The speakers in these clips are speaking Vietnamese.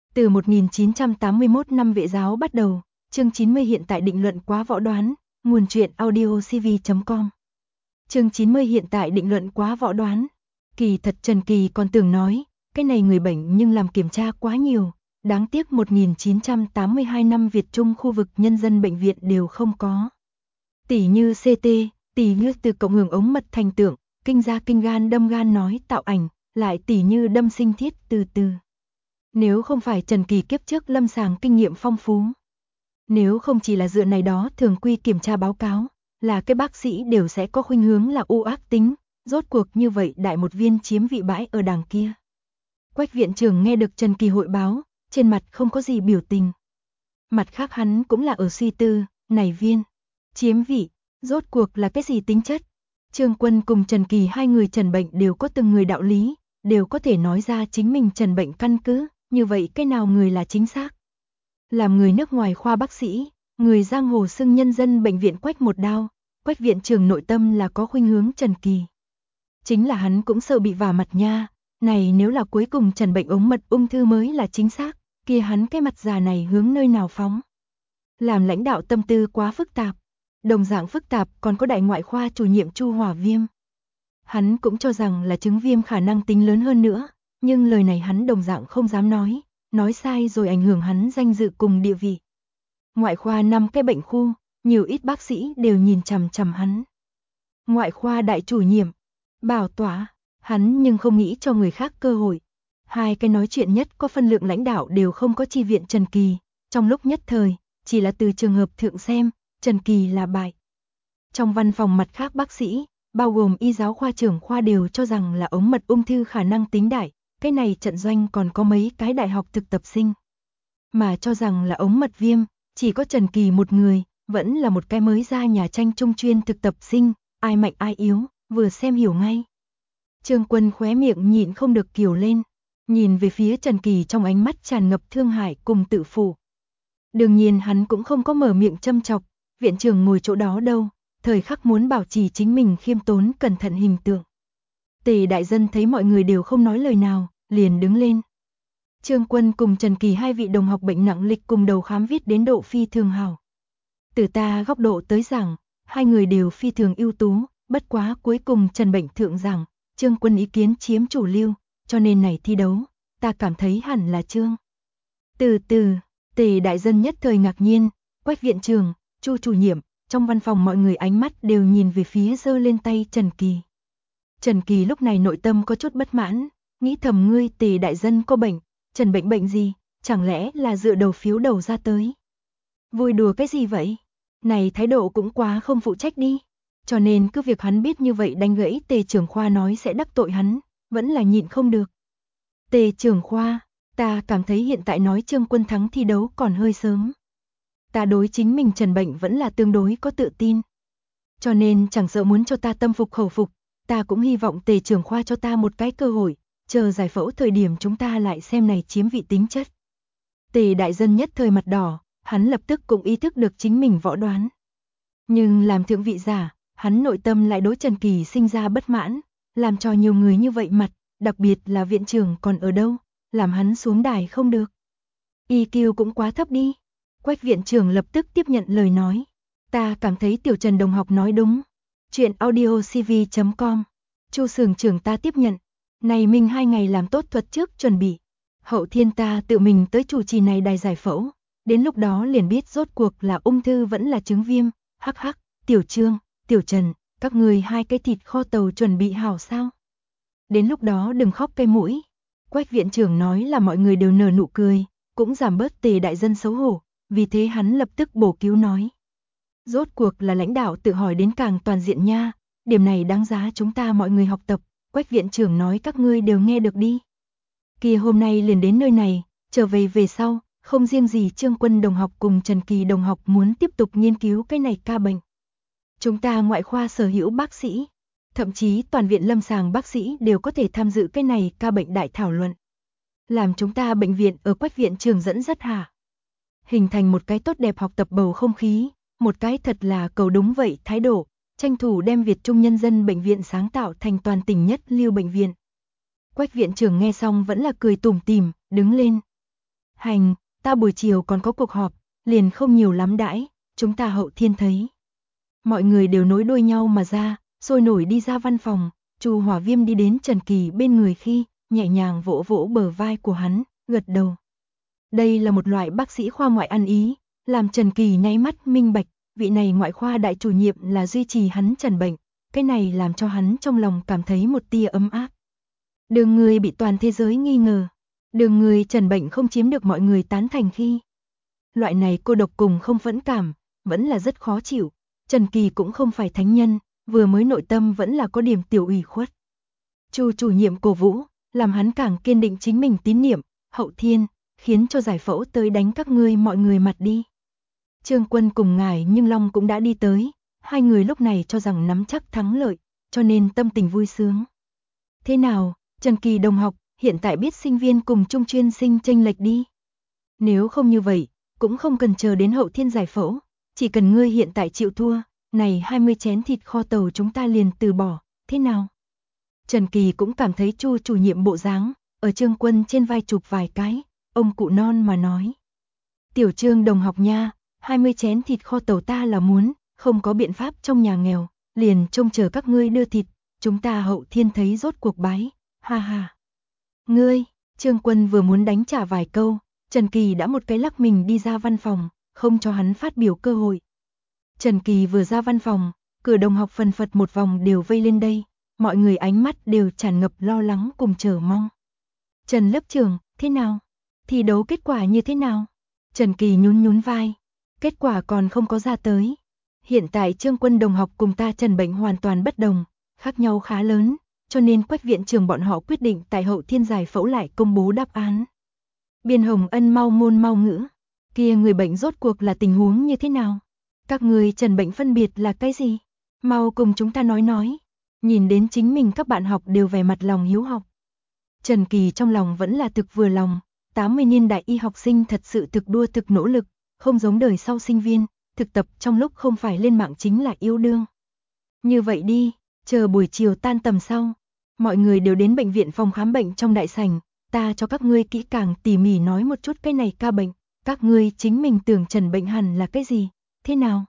Từ 1981 năm Vệ giáo bắt đầu, chương 90 hiện tại định luận quá võ đoán, nguồn truyện audiocv.com. Chương 90 hiện tại định luận quá võ đoán. Kỳ thật Trần Kỳ còn tưởng nói, cái này người bệnh nhưng làm kiểm tra quá nhiều, đáng tiếc 1982 năm Việt Trung khu vực nhân dân bệnh viện đều không có. Tỉ như CT, tỉ như từ cộng hưởng ống mật thành tượng, kinh ra kinh gan đâm gan nói tạo ảnh, lại tỉ như đâm sinh thiết từ từ. Nếu không phải Trần Kỳ kiếp trước lâm sàng kinh nghiệm phong phú, nếu không chỉ là dựa này đó thường quy kiểm tra báo cáo, là cái bác sĩ đều sẽ có khuynh hướng là u ác tính, rốt cuộc như vậy đại một viên chiếm vị bãi ở đằng kia. Quách viện trưởng nghe được Trần Kỳ hội báo, trên mặt không có gì biểu tình. Mặt khác hắn cũng là ở suy tư, này viên chiếm vị, rốt cuộc là cái gì tính chất. Trương Quân cùng Trần Kỳ hai người trần bệnh đều có từng người đạo lý, đều có thể nói ra chính mình trần bệnh căn cứ, như vậy cái nào người là chính xác. Làm người nước ngoài khoa bác sĩ, người giang hồ xưng nhân dân bệnh viện Quách một đao, Quách viện trưởng nội tâm là có khuynh hướng Trần Kỳ. Chính là hắn cũng sợ bị vả mặt nha, này nếu là cuối cùng trần bệnh ống mật ung thư mới là chính xác, kia hắn cái mặt già này hướng nơi nào phóng. Làm lãnh đạo tâm tư quá phức tạp, đồng dạng phức tạp còn có đại ngoại khoa chủ nhiệm Chu Hỏa Viêm. Hắn cũng cho rằng là chứng viêm khả năng tính lớn hơn nữa, nhưng lời này hắn đồng dạng không dám nói sai rồi ảnh hưởng hắn danh dự cùng địa vị. Ngoại khoa 5 cái bệnh khu, nhiều ít bác sĩ đều nhìn chằm chằm hắn. Ngoại khoa đại chủ nhiệm, bảo tỏa, hắn nhưng không nghĩ cho người khác cơ hội. Hai cái nói chuyện nhất có phân lượng lãnh đạo đều không có chi viện Trần Kỳ, trong lúc nhất thời, chỉ là từ trường hợp thượng xem, Trần Kỳ là bại. Trong văn phòng mặt khác bác sĩ, bao gồm y giáo khoa trưởng khoa đều cho rằng là ống mật ung thư khả năng tính đại, cái này trận doanh còn có mấy cái đại học thực tập sinh. Mà cho rằng là ống mật viêm, chỉ có Trần Kỳ một người, vẫn là một cái mới ra nhà tranh trung chuyên thực tập sinh, ai mạnh ai yếu, vừa xem hiểu ngay. Trương Quân khóe miệng nhịn không được kiều lên, nhìn về phía Trần Kỳ trong ánh mắt tràn ngập thương hại cùng tự phụ. Đương nhiên hắn cũng không có mở miệng châm chọc, viện trưởng ngồi chỗ đó đâu, thời khắc muốn bảo trì chính mình khiêm tốn cẩn thận hình tượng. Tề đại dân thấy mọi người đều không nói lời nào, liền đứng lên. Trương Quân cùng Trần Kỳ hai vị đồng học bệnh nặng lịch cùng đầu khám viết đến độ phi thường hảo. Từ ta góc độ tới rằng, hai người đều phi thường ưu tú, bất quá cuối cùng Trần bệnh thượng rằng, Trương Quân ý kiến chiếm chủ lưu, cho nên này thi đấu, ta cảm thấy hẳn là Trương. Từ từ, Tề đại dân nhất thời ngạc nhiên, Quách viện trưởng, Chu chủ nhiệm, trong văn phòng mọi người ánh mắt đều nhìn về phía giơ lên tay Trần Kỳ. Trần Kỳ lúc này nội tâm có chút bất mãn, nghĩ thầm ngươi Tề đại dân có bệnh, Trần bệnh gì, chẳng lẽ là dựa đầu phiếu đầu ra tới. Vui đùa cái gì vậy? Này thái độ cũng quá không phụ trách đi. Cho nên cứ việc hắn biết như vậy đánh gãy Tề trưởng khoa nói sẽ đắc tội hắn, vẫn là nhịn không được. Tề trưởng khoa, ta cảm thấy hiện tại nói Trương Quân thắng thi đấu còn hơi sớm. Ta đối chính mình trần bệnh vẫn là tương đối có tự tin. Cho nên chẳng sợ muốn cho ta tâm phục khẩu phục, ta cũng hy vọng Tề trưởng khoa cho ta một cái cơ hội, chờ giải phẫu thời điểm chúng ta lại xem này chiếm vị tính chất. Tề đại dân nhất thời mặt đỏ, hắn lập tức cũng ý thức được chính mình võ đoán. Nhưng làm thượng vị giả, hắn nội tâm lại đối Trần Kỳ sinh ra bất mãn, làm cho nhiều người như vậy mặt, đặc biệt là viện trưởng còn ở đâu, làm hắn xuống đài không được. EQ cũng quá thấp đi. Quách viện trưởng lập tức tiếp nhận lời nói. Ta cảm thấy tiểu Trần đồng học nói đúng. Chuyện audiocv.com. Chu xưởng trưởng ta tiếp nhận. Này mình 2 ngày làm tốt thuật trước chuẩn bị. Hậu thiên ta tự mình tới chủ trì này đài giải phẫu. Đến lúc đó liền biết rốt cuộc là ung thư vẫn là chứng viêm. Hắc hắc, tiểu Trương, tiểu Trần, các người 2 cái thịt kho tàu chuẩn bị hảo sao? Đến lúc đó đừng khóc cái mũi. Quách viện trưởng nói là mọi người đều nở nụ cười, cũng giảm bớt Tề đại dân xấu hổ, vì thế hắn lập tức bổ cứu nói. Rốt cuộc là lãnh đạo tự hỏi đến càng toàn diện nha, điểm này đáng giá chúng ta mọi người học tập, Quách viện trưởng nói các ngươi đều nghe được đi. Kia hôm nay liền đến nơi này, trở về sau, không riêng gì Trương Quân đồng học cùng Trần Kỳ đồng học muốn tiếp tục nghiên cứu cái này ca bệnh. Chúng ta ngoại khoa sở hữu bác sĩ, thậm chí toàn viện lâm sàng bác sĩ đều có thể tham dự cái này ca bệnh đại thảo luận. Làm chúng ta bệnh viện ở Quách viện trưởng dẫn dắt hả? Hình thành một cái tốt đẹp học tập bầu không khí, một cái thật là cầu đúng vậy thái độ, tranh thủ đem Việt Trung nhân dân bệnh viện sáng tạo thành toàn tỉnh nhất lưu bệnh viện. Quách viện trưởng nghe xong vẫn là cười tủm tỉm, đứng lên. Hành, ta buổi chiều còn có cuộc họp, liền không nhiều lắm đãi, chúng ta hậu thiên thấy. Mọi người đều nối đuôi nhau mà ra, sôi nổi đi ra văn phòng, Chu Hỏa Viêm đi đến Trần Kỳ bên người khi, nhẹ nhàng vỗ vỗ bờ vai của hắn, gật đầu. Đây là một loại bác sĩ khoa ngoại ăn ý, làm Trần Kỳ nháy mắt minh bạch, vị này ngoại khoa đại chủ nhiệm là duy trì hắn trần bệnh, cái này làm cho hắn trong lòng cảm thấy một tia ấm áp. Đường người bị toàn thế giới nghi ngờ, đường người trần bệnh không chiếm được mọi người tán thành khi. Loại này cô độc cùng không phẫn cảm, vẫn là rất khó chịu, Trần Kỳ cũng không phải thánh nhân, vừa mới nội tâm vẫn là có điểm tiểu ủy khuất. Chu chủ nhiệm cổ vũ, làm hắn càng kiên định chính mình tín niệm, hậu thiên, khiến cho giải phẫu tới đánh các ngươi mọi người mặt đi. Trương Quân cùng ngài Nhưng Long cũng đã đi tới, hai người lúc này cho rằng nắm chắc thắng lợi, cho nên tâm tình vui sướng. Thế nào, Trần Kỳ đồng học, hiện tại biết sinh viên cùng trung chuyên sinh chênh lệch đi. Nếu không như vậy, cũng không cần chờ đến hậu thiên giải phẫu, chỉ cần ngươi hiện tại chịu thua, này 20 chén thịt kho tàu chúng ta liền từ bỏ, thế nào? Trần Kỳ cũng cảm thấy Chu chủ nhiệm bộ dáng, ở Trương Quân trên vai chụp vài cái, ông cụ non mà nói. Tiểu Trương đồng học nha, 20 chén thịt kho tàu ta là muốn, không có biện pháp trong nhà nghèo, liền trông chờ các ngươi đưa thịt, chúng ta hậu thiên thấy rốt cuộc bái, ha ha. Ngươi, Trương Quân vừa muốn đánh trả vài câu, Trần Kỳ đã một cái lắc mình đi ra văn phòng, không cho hắn phát biểu cơ hội. Trần Kỳ vừa ra văn phòng, cửa đồng học phần phật một vòng đều vây lên đây, mọi người ánh mắt đều tràn ngập lo lắng cùng chờ mong. Trần lớp trưởng, thế nào? Thi đấu kết quả như thế nào? Trần Kỳ nhún nhún vai, kết quả còn không có ra tới. Hiện tại Trương Quân đồng học cùng ta Trần bệnh hoàn toàn bất đồng, khác nhau khá lớn, cho nên Quách viện trưởng bọn họ quyết định tại hậu thiên giải phẫu lại công bố đáp án. Biên Hồng Ân mau ngôn mau ngữ, kia người bệnh rốt cuộc là tình huống như thế nào? Các người Trần bệnh phân biệt là cái gì? Mau cùng chúng ta nói. Nhìn đến chính mình các bạn học đều vẻ mặt lòng hiếu học. Trần Kỳ trong lòng vẫn là thực vừa lòng, 80 niên đại y học sinh thật sự thực đua thực nỗ lực, không giống đời sau sinh viên, thực tập trong lúc không phải lên mạng chính là yêu đương. Như vậy đi, chờ buổi chiều tan tầm sau, mọi người đều đến bệnh viện phòng khám bệnh trong đại sảnh, ta cho các ngươi kỹ càng tỉ mỉ nói một chút cái này ca bệnh, các ngươi chính mình tưởng Trần bệnh hẳn là cái gì, thế nào?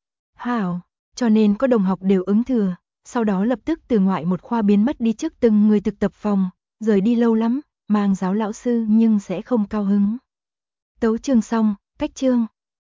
Hảo, cho nên có đồng học đều ứng thừa, sau đó lập tức từ ngoại một khoa biến mất đi trước từng người thực tập phòng, rời đi lâu lắm, mang giáo lão sư nhưng sẽ không cao hứng. Tấu chương xong, cách chương.